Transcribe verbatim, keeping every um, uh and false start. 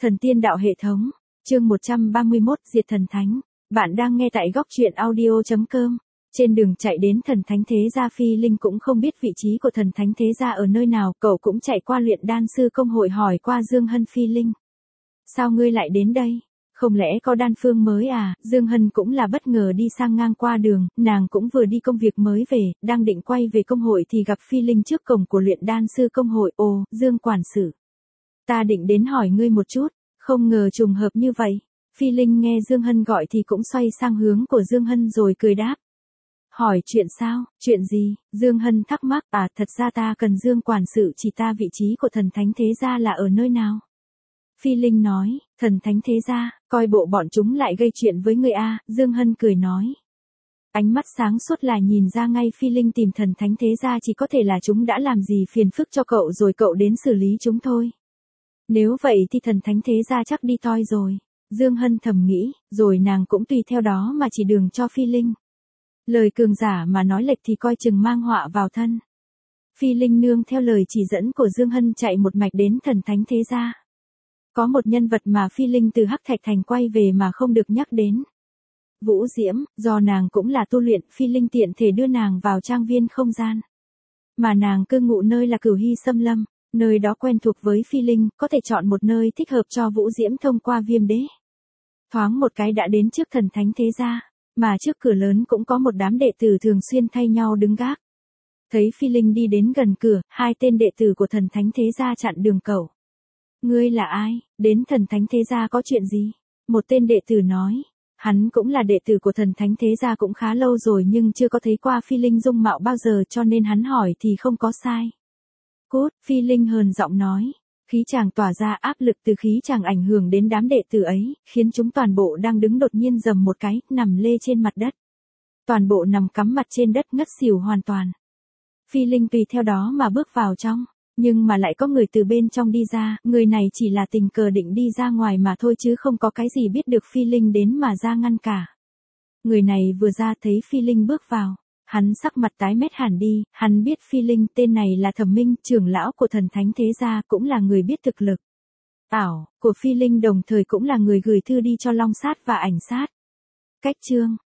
Thần tiên đạo hệ thống, chương một trăm ba mươi mốt, Diệt Thần Thánh. Bạn đang nghe tại góc truyện audio chấm com. Trên đường chạy đến Thần Thánh Thế Gia, Phi Linh cũng không biết vị trí của Thần Thánh Thế Gia ở nơi nào, cậu cũng chạy qua luyện đan sư công hội hỏi qua Dương Hân. Phi Linh, sao ngươi lại đến đây? Không lẽ có đan phương mới à? Dương Hân cũng là bất ngờ đi sang ngang qua đường, nàng cũng vừa đi công việc mới về, đang định quay về công hội thì gặp Phi Linh trước cổng của luyện đan sư công hội. Ồ, Dương quản sự, ta định đến hỏi ngươi một chút, không ngờ trùng hợp như vậy. Phi Linh nghe Dương Hân gọi thì cũng xoay sang hướng của Dương Hân rồi cười đáp. Hỏi chuyện sao? Chuyện gì? Dương Hân thắc mắc. À, thật ra ta cần Dương quản sự chỉ ta vị trí của Thần Thánh Thế Gia là ở nơi nào. Phi Linh nói, Thần Thánh Thế Gia, coi bộ bọn chúng lại gây chuyện với người a. Dương Hân cười nói. Ánh mắt sáng suốt là nhìn ra ngay Phi Linh tìm Thần Thánh Thế Gia chỉ có thể là chúng đã làm gì phiền phức cho cậu rồi cậu đến xử lý chúng thôi. Nếu vậy thì Thần Thánh Thế Gia chắc đi toi rồi. Dương Hân thầm nghĩ, rồi nàng cũng tùy theo đó mà chỉ đường cho Phi Linh. Lời cường giả mà nói lệch thì coi chừng mang họa vào thân. Phi Linh nương theo lời chỉ dẫn của Dương Hân chạy một mạch đến Thần Thánh Thế Gia. Có một nhân vật mà Phi Linh từ Hắc Thạch Thành quay về mà không được nhắc đến. Vũ Diễm, do nàng cũng là tu luyện, Phi Linh tiện thể đưa nàng vào trang viên không gian. Mà nàng cư ngụ nơi là Cửu Hy Xâm Lâm, nơi đó quen thuộc với Phi Linh, có thể chọn một nơi thích hợp cho Vũ Diễm thông qua Viêm Đế. Thoáng một cái đã đến trước Thần Thánh Thế Gia, mà trước cửa lớn cũng có một đám đệ tử thường xuyên thay nhau đứng gác. Thấy Phi Linh đi đến gần cửa, hai tên đệ tử của Thần Thánh Thế Gia chặn đường cậu. Ngươi là ai? Đến Thần Thánh Thế Gia có chuyện gì? Một tên đệ tử nói. Hắn cũng là đệ tử của Thần Thánh Thế Gia cũng khá lâu rồi nhưng chưa có thấy qua Phi Linh dung mạo bao giờ cho nên hắn hỏi thì không có sai. Cút, Phi Linh hờn giọng nói. Khí chàng tỏa ra áp lực từ khí chàng ảnh hưởng đến đám đệ tử ấy, khiến chúng toàn bộ đang đứng đột nhiên rầm một cái, nằm lê trên mặt đất. Toàn bộ nằm cắm mặt trên đất ngất xỉu hoàn toàn. Phi Linh tùy theo đó mà bước vào trong. Nhưng mà lại có người từ bên trong đi ra, người này chỉ là tình cờ định đi ra ngoài mà thôi chứ không có cái gì biết được Phi Linh đến mà ra ngăn cả. Người này vừa ra thấy Phi Linh bước vào, hắn sắc mặt tái mét hẳn đi, hắn biết Phi Linh tên này là Thẩm Minh, trưởng lão của Thần Thánh Thế Gia cũng là người biết thực lực. Ảo, của Phi Linh đồng thời cũng là người gửi thư đi cho Long Sát và Ảnh Sát. Cách chương,